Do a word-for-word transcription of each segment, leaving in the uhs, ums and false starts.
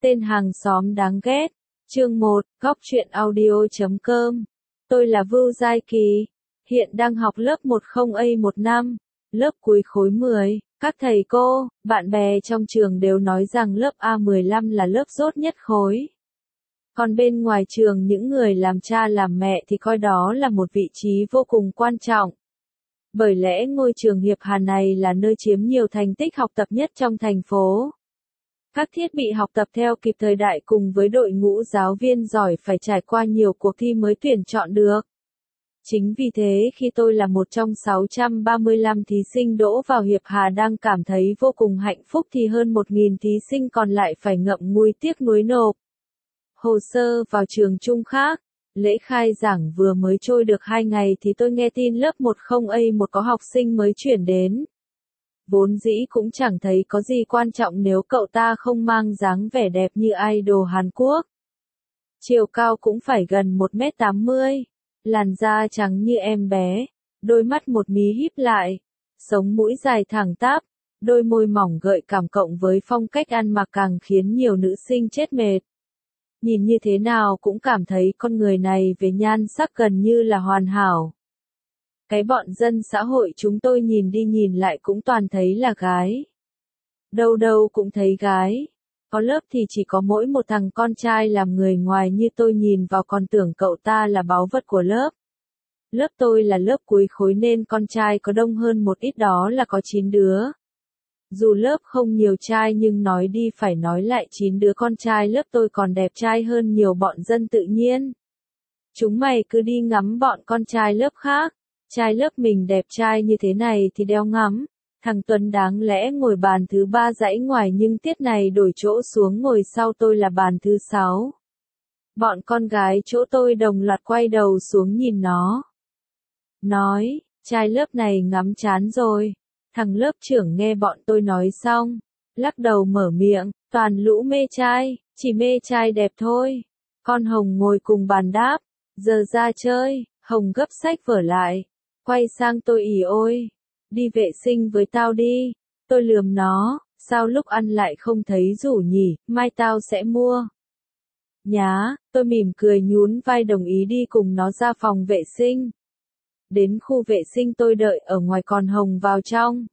Tên hàng xóm đáng ghét. Chương một, góc truyện audio chấm com. Tôi là Vưu Giai Kỳ, hiện đang học lớp một không A một năm, lớp cuối khối mười. Các thầy cô, bạn bè trong trường đều nói rằng lớp A mười lăm là lớp dốt nhất khối. Còn bên ngoài trường những người làm cha làm mẹ thì coi đó là một vị trí vô cùng quan trọng. Bởi lẽ ngôi trường Hiệp Hà này là nơi chiếm nhiều thành tích học tập nhất trong thành phố. Các thiết bị học tập theo kịp thời đại cùng với đội ngũ giáo viên giỏi phải trải qua nhiều cuộc thi mới tuyển chọn được. Chính vì thế khi tôi là một trong sáu trăm ba mươi lăm thí sinh đỗ vào Hiệp Hà đang cảm thấy vô cùng hạnh phúc thì hơn một nghìn thí sinh còn lại phải ngậm ngùi tiếc nuối nộp hồ sơ vào trường chung khác. Lễ khai giảng vừa mới trôi được hai ngày thì tôi nghe tin lớp một không A một có học sinh mới chuyển đến. Vốn dĩ cũng chẳng thấy có gì quan trọng nếu cậu ta không mang dáng vẻ đẹp như idol Hàn Quốc. Chiều cao cũng phải gần một mét tám mươi, làn da trắng như em bé, đôi mắt một mí híp lại, sống mũi dài thẳng tắp, đôi môi mỏng gợi cảm cộng với phong cách ăn mặc càng khiến nhiều nữ sinh chết mệt. Nhìn như thế nào cũng cảm thấy con người này về nhan sắc gần như là hoàn hảo. Cái bọn dân xã hội chúng tôi nhìn đi nhìn lại cũng toàn thấy là gái. Đâu đâu cũng thấy gái. Có lớp thì chỉ có mỗi một thằng con trai làm người ngoài như tôi nhìn vào còn tưởng cậu ta là báu vật của lớp. Lớp tôi là lớp cuối khối nên con trai có đông hơn một ít, đó là có chín đứa. Dù lớp không nhiều trai nhưng nói đi phải nói lại chín đứa con trai lớp tôi còn đẹp trai hơn nhiều bọn dân tự nhiên. Chúng mày cứ đi ngắm bọn con trai lớp khác. Trai lớp mình đẹp trai như thế này thì đeo ngắm. Thằng Tuấn đáng lẽ ngồi bàn thứ ba dãy ngoài nhưng tiết này đổi chỗ xuống ngồi sau tôi là bàn thứ sáu. Bọn con gái chỗ tôi đồng loạt quay đầu xuống nhìn nó. Nói, trai lớp này ngắm chán rồi. Thằng lớp trưởng nghe bọn tôi nói xong, lắc đầu mở miệng, toàn lũ mê trai, chỉ mê trai đẹp thôi. Con Hồng ngồi cùng bàn đáp, giờ ra chơi. Hồng gấp sách vở lại, quay sang tôi ỉ ôi, đi vệ sinh với tao đi. Tôi lườm nó, sao lúc ăn lại không thấy rủ nhỉ, mai tao sẽ mua. Nhá, tôi mỉm cười nhún vai đồng ý đi cùng nó ra phòng vệ sinh. Đến khu vệ sinh tôi đợi ở ngoài còn Hồng vào trong.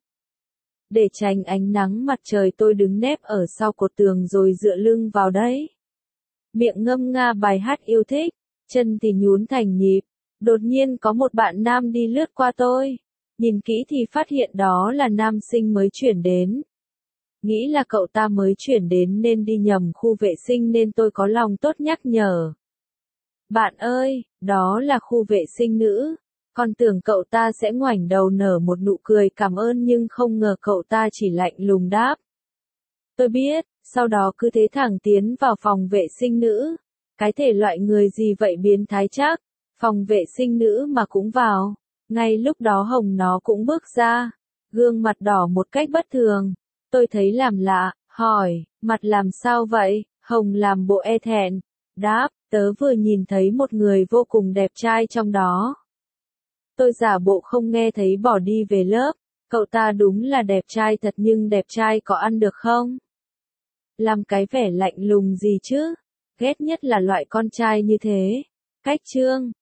Để tránh ánh nắng mặt trời tôi đứng nép ở sau cột tường rồi dựa lưng vào đấy. Miệng ngâm nga bài hát yêu thích, chân thì nhún thành nhịp. Đột nhiên có một bạn nam đi lướt qua tôi. Nhìn kỹ thì phát hiện đó là nam sinh mới chuyển đến. Nghĩ là cậu ta mới chuyển đến nên đi nhầm khu vệ sinh nên tôi có lòng tốt nhắc nhở. Bạn ơi, đó là khu vệ sinh nữ. Còn tưởng cậu ta sẽ ngoảnh đầu nở một nụ cười cảm ơn nhưng không ngờ cậu ta chỉ lạnh lùng đáp. Tôi biết, sau đó cứ thế thẳng tiến vào phòng vệ sinh nữ. Cái thể loại người gì vậy biến thái chắc. Phòng vệ sinh nữ mà cũng vào. Ngay lúc đó Hồng nó cũng bước ra. Gương mặt đỏ một cách bất thường. Tôi thấy làm lạ, hỏi, mặt làm sao vậy? Hồng làm bộ e thẹn. Đáp, tớ vừa nhìn thấy một người vô cùng đẹp trai trong đó. Tôi giả bộ không nghe thấy bỏ đi về lớp. Cậu ta đúng là đẹp trai thật nhưng đẹp trai có ăn được không? Làm cái vẻ lạnh lùng gì chứ? Ghét nhất là loại con trai như thế. Cách chương